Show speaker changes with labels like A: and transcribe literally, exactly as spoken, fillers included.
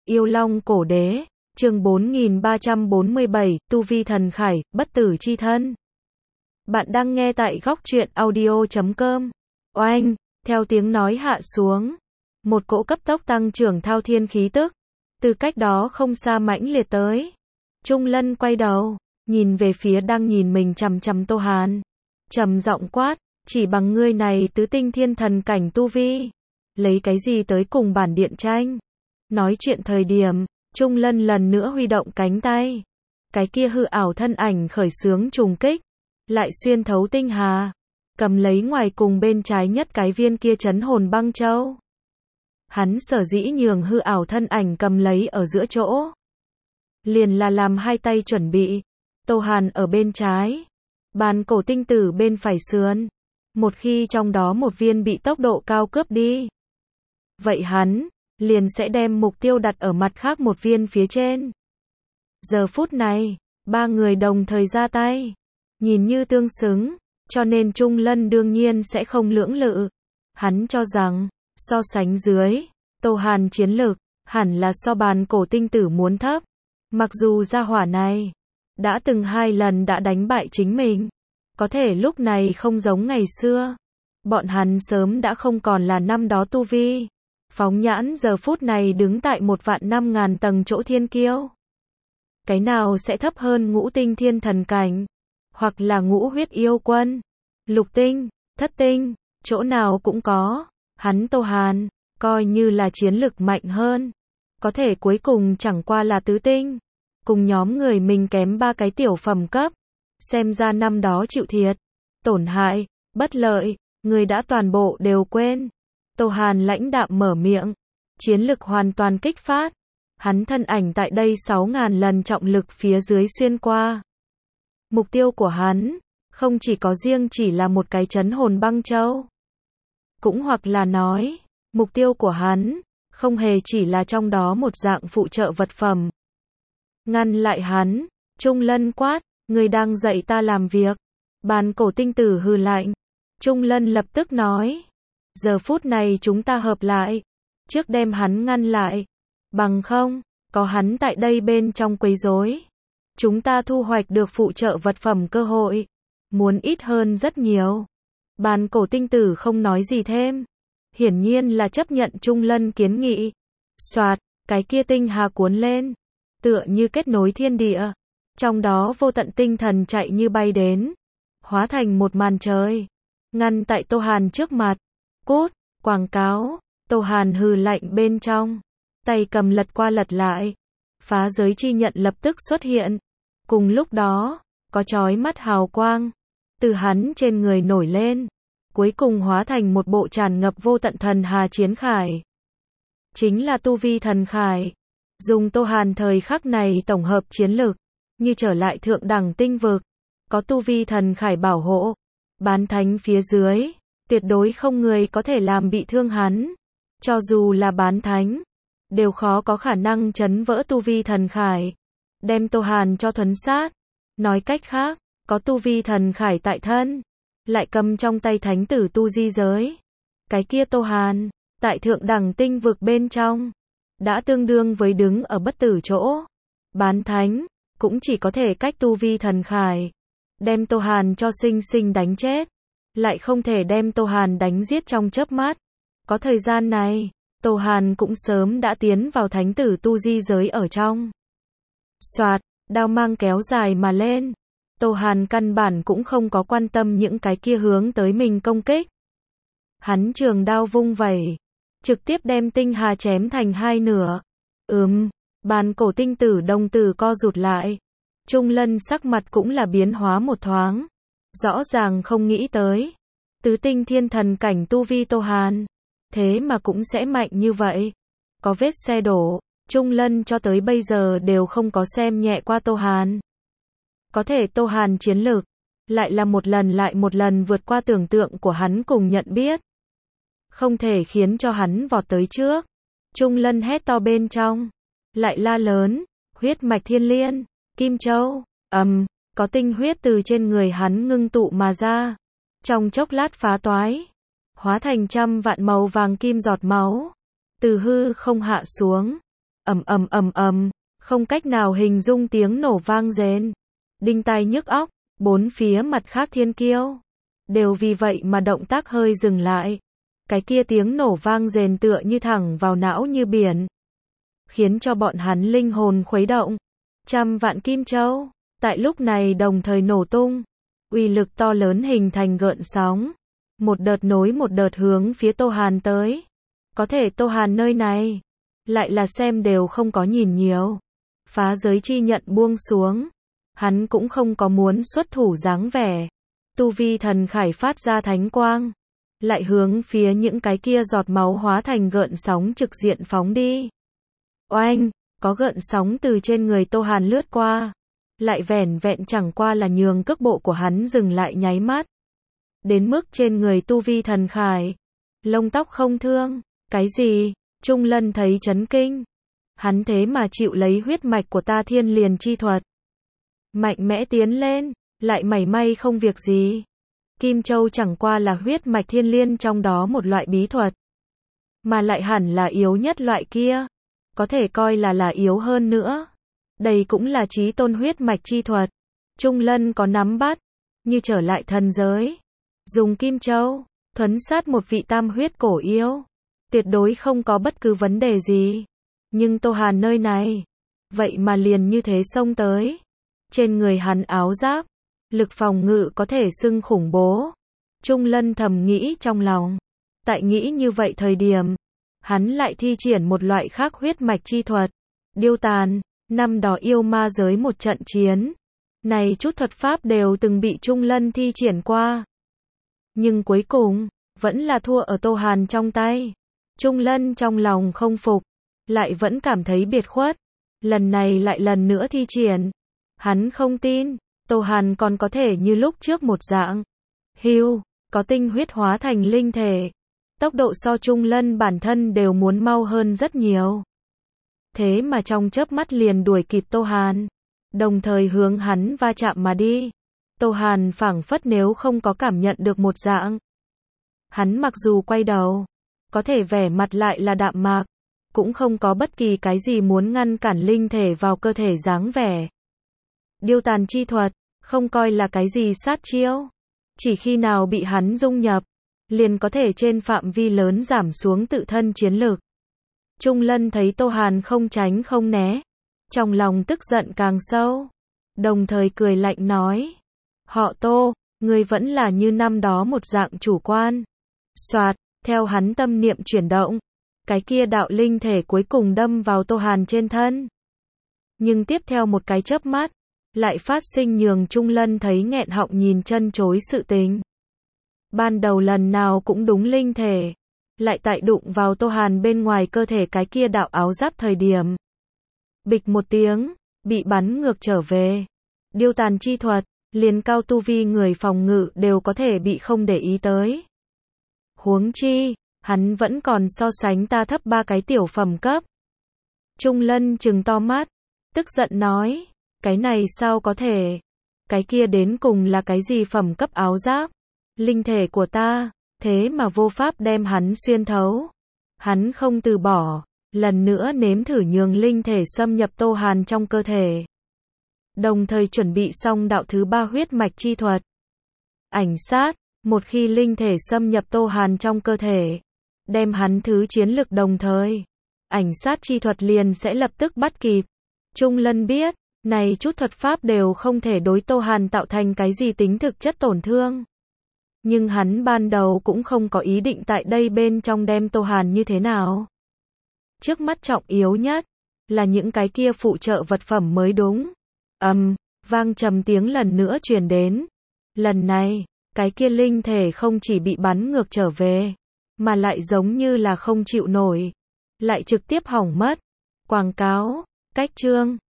A: Yêu Long Cổ Đế, chương bốn nghìn ba trăm bốn mươi bảy, Tu Vi Thần Khải, Bất Tử Chi Thân. Bạn đang nghe tại góc truyện audio chấm com. Oanh, theo tiếng nói hạ xuống, một cỗ cấp tốc tăng trưởng thao thiên khí tức, từ cách đó không xa mãnh liệt tới. Trung Lân quay đầu, nhìn về phía đang nhìn mình chằm chằm Tô Hàn, trầm giọng quát, chỉ bằng ngươi này tứ tinh thiên thần cảnh tu vi, lấy cái gì tới cùng bản điện tranh? Nói chuyện thời điểm, Trung Lân lần nữa huy động cánh tay. Cái kia hư ảo thân ảnh khởi xướng trùng kích, lại xuyên thấu tinh hà, cầm lấy ngoài cùng bên trái nhất cái viên kia chấn hồn băng châu. Hắn sở dĩ nhường hư ảo thân ảnh cầm lấy ở giữa chỗ, liền là làm hai tay chuẩn bị. Tô Hàn ở bên trái, bàn cổ tinh tử bên phải sườn. Một khi trong đó một viên bị tốc độ cao cướp đi, vậy hắn liền sẽ đem mục tiêu đặt ở mặt khác một viên phía trên. Giờ phút này, ba người đồng thời ra tay, nhìn như tương xứng, cho nên Trung Lân đương nhiên sẽ không lưỡng lự. Hắn cho rằng, so sánh dưới, Tô Hàn chiến lực, hẳn là so bàn cổ tinh tử muốn thấp. Mặc dù gia hỏa này, đã từng hai lần đã đánh bại chính mình, có thể lúc này không giống ngày xưa. Bọn hắn sớm đã không còn là năm đó tu vi. Phóng nhãn giờ phút này đứng tại một vạn năm ngàn tầng chỗ thiên kiêu. Cái nào sẽ thấp hơn ngũ tinh thiên thần cảnh, hoặc là ngũ huyết yêu quân, lục tinh, thất tinh, chỗ nào cũng có. Hắn Tô Hàn, coi như là chiến lực mạnh hơn, có thể cuối cùng chẳng qua là tứ tinh, cùng nhóm người mình kém ba cái tiểu phẩm cấp. Xem ra năm đó chịu thiệt, tổn hại, bất lợi, người đã toàn bộ đều quên. Tô Hàn lãnh đạm mở miệng, chiến lực hoàn toàn kích phát. Hắn thân ảnh tại đây sáu ngàn lần trọng lực phía dưới xuyên qua. Mục tiêu của hắn, không chỉ có riêng chỉ là một cái chấn hồn băng châu. Cũng hoặc là nói, mục tiêu của hắn, không hề chỉ là trong đó một dạng phụ trợ vật phẩm. Ngăn lại hắn, Trung Lân quát, người đang dạy ta làm việc. Bàn cổ tinh tử hừ lạnh. Trung Lân lập tức nói, giờ phút này chúng ta hợp lại, trước đem hắn ngăn lại, bằng không, có hắn tại đây bên trong quấy rối, chúng ta thu hoạch được phụ trợ vật phẩm cơ hội, muốn ít hơn rất nhiều. Bàn cổ tinh tử không nói gì thêm, hiển nhiên là chấp nhận Trung Lân kiến nghị. Soạt, cái kia tinh hà cuốn lên, tựa như kết nối thiên địa, trong đó vô tận tinh thần chạy như bay đến, hóa thành một màn trời, ngăn tại Tô Hàn trước mặt. Cút, quảng cáo. Tô Hàn hừ lạnh bên trong, tay cầm lật qua lật lại, phá giới chi nhận lập tức xuất hiện. Cùng lúc đó, có chói mắt hào quang từ hắn trên người nổi lên, cuối cùng hóa thành một bộ tràn ngập vô tận thần hà chiến khải. Chính là tu vi thần khải. Dùng Tô Hàn thời khắc này tổng hợp chiến lực, như trở lại thượng đẳng tinh vực, có tu vi thần khải bảo hộ, bán thánh phía dưới, tuyệt đối không người có thể làm bị thương hắn. Cho dù là bán thánh, đều khó có khả năng chấn vỡ tu vi thần khải, đem Tô Hàn cho thuấn sát. Nói cách khác, có tu vi thần khải tại thân, lại cầm trong tay thánh tử tu di giới. Cái kia Tô Hàn, tại thượng đẳng tinh vực bên trong, đã tương đương với đứng ở bất tử chỗ. Bán thánh, cũng chỉ có thể cách tu vi thần khải, đem Tô Hàn cho sinh sinh đánh chết, lại không thể đem Tô Hàn đánh giết trong chớp mắt. Có thời gian này, Tô Hàn cũng sớm đã tiến vào thánh tử tu di giới ở trong. Soạt, đao mang kéo dài mà lên. Tô Hàn căn bản cũng không có quan tâm những cái kia hướng tới mình công kích. Hắn trường đao vung vẩy, trực tiếp đem tinh hà chém thành hai nửa. Ừm, bàn cổ tinh tử đồng tử co rụt lại. Trung Lân sắc mặt cũng là biến hóa một thoáng. Rõ ràng không nghĩ tới, tứ tinh thiên thần cảnh tu vi Tô Hàn, thế mà cũng sẽ mạnh như vậy. Có vết xe đổ, Trung Lân cho tới bây giờ đều không có xem nhẹ qua Tô Hàn. Có thể Tô Hàn chiến lược, lại là một lần lại một lần vượt qua tưởng tượng của hắn cùng nhận biết. Không thể khiến cho hắn vọt tới trước. Trung Lân hét to bên trong, lại la lớn, huyết mạch thiên liên, Kim Châu, ầm, um, có tinh huyết từ trên người hắn ngưng tụ mà ra. Trong chốc lát phá toái, hóa thành trăm vạn màu vàng kim giọt máu, từ hư không hạ xuống. ầm ầm ầm ầm, không cách nào hình dung tiếng nổ vang rền, đinh tai nhức óc, bốn phía mặt khác thiên kiêu đều vì vậy mà động tác hơi dừng lại. Cái kia tiếng nổ vang rền tựa như thẳng vào não như biển, khiến cho bọn hắn linh hồn khuấy động. Trăm vạn kim châu tại lúc này đồng thời nổ tung, uy lực to lớn hình thành gợn sóng, một đợt nối một đợt hướng phía Tô Hàn tới. Có thể Tô Hàn nơi này lại là xem đều không có nhìn nhiều, phá giới chi nhận buông xuống, hắn cũng không có muốn xuất thủ dáng vẻ. Tu vi thần khải phát ra thánh quang, lại hướng phía những cái kia giọt máu hóa thành gợn sóng trực diện phóng đi. Oanh, có gợn sóng từ trên người Tô Hàn lướt qua, lại vẻn vẹn chẳng qua là nhường cước bộ của hắn dừng lại nháy mắt. Đến mức trên người tu vi thần khải, lông tóc không thương. Cái gì? Trung Lân thấy chấn kinh. Hắn thế mà chịu lấy huyết mạch của ta thiên liền chi thuật. Mạnh mẽ tiến lên, lại mảy may không việc gì. Kim Châu chẳng qua là huyết mạch thiên liên trong đó một loại bí thuật, mà lại hẳn là yếu nhất loại kia, có thể coi là là yếu hơn nữa. Đây cũng là chí tôn huyết mạch chi thuật. Trung Lân có nắm bắt, như trở lại thần giới, dùng Kim Châu thuấn sát một vị tam huyết cổ yêu, tuyệt đối không có bất cứ vấn đề gì. Nhưng Tô Hàn nơi này, vậy mà liền như thế xông tới. Trên người hắn áo giáp, lực phòng ngự có thể xưng khủng bố. Trung Lân thầm nghĩ trong lòng. Tại nghĩ như vậy thời điểm, hắn lại thi triển một loại khác huyết mạch chi thuật. Điêu tàn, năm đó yêu ma giới một trận chiến, này chút thuật pháp đều từng bị Trung Lân thi triển qua. Nhưng cuối cùng, vẫn là thua ở Tô Hàn trong tay. Trung Lân trong lòng không phục, lại vẫn cảm thấy biệt khuất. Lần này lại lần nữa thi triển. Hắn không tin, Tô Hàn còn có thể như lúc trước một dạng. Hưu, có tinh huyết hóa thành linh thể. Tốc độ so Trung Lân bản thân đều muốn mau hơn rất nhiều. Thế mà trong chớp mắt liền đuổi kịp Tô Hàn, đồng thời hướng hắn va chạm mà đi. Tô Hàn phảng phất nếu không có cảm nhận được một dạng. Hắn mặc dù quay đầu, có thể vẻ mặt lại là đạm mạc, cũng không có bất kỳ cái gì muốn ngăn cản linh thể vào cơ thể dáng vẻ. Điêu tàn chi thuật, không coi là cái gì sát chiêu. Chỉ khi nào bị hắn dung nhập, liền có thể trên phạm vi lớn giảm xuống tự thân chiến lực. Trung Lân thấy Tô Hàn không tránh không né, trong lòng tức giận càng sâu, đồng thời cười lạnh nói: họ Tô, ngươi vẫn là như năm đó một dạng chủ quan. Soạt, theo hắn tâm niệm chuyển động, cái kia đạo linh thể cuối cùng đâm vào Tô Hàn trên thân. Nhưng tiếp theo một cái chớp mắt, lại phát sinh nhường Trung Lân thấy nghẹn họng nhìn chân chối sự tình. Ban đầu lần nào cũng đúng linh thể, lại tại đụng vào Tô Hàn bên ngoài cơ thể cái kia đạo áo giáp thời điểm. Bịch một tiếng, bị bắn ngược trở về. Điêu tàn chi thuật, liền cao tu vi người phòng ngự đều có thể bị không để ý tới. Huống chi, hắn vẫn còn so sánh ta thấp ba cái tiểu phẩm cấp. Trung Lân trừng to mắt, tức giận nói, cái này sao có thể? Cái kia đến cùng là cái gì phẩm cấp áo giáp? Linh thể của ta, thế mà vô pháp đem hắn xuyên thấu. Hắn không từ bỏ, lần nữa nếm thử nhường linh thể xâm nhập Tô Hàn trong cơ thể. Đồng thời chuẩn bị xong đạo thứ ba huyết mạch chi thuật. Ảnh sát, một khi linh thể xâm nhập Tô Hàn trong cơ thể, đem hắn thứ chiến lực đồng thời, ảnh sát chi thuật liền sẽ lập tức bắt kịp. Trung Lân biết, này chút thuật pháp đều không thể đối Tô Hàn tạo thành cái gì tính thực chất tổn thương. Nhưng hắn ban đầu cũng không có ý định tại đây bên trong đem Tô Hàn như thế nào. Trước mắt trọng yếu nhất, là những cái kia phụ trợ vật phẩm mới đúng. Ầm, um, vang trầm tiếng lần nữa truyền đến. Lần này, cái kia linh thể không chỉ bị bắn ngược trở về, mà lại giống như là không chịu nổi, lại trực tiếp hỏng mất. Quảng cáo, cách chương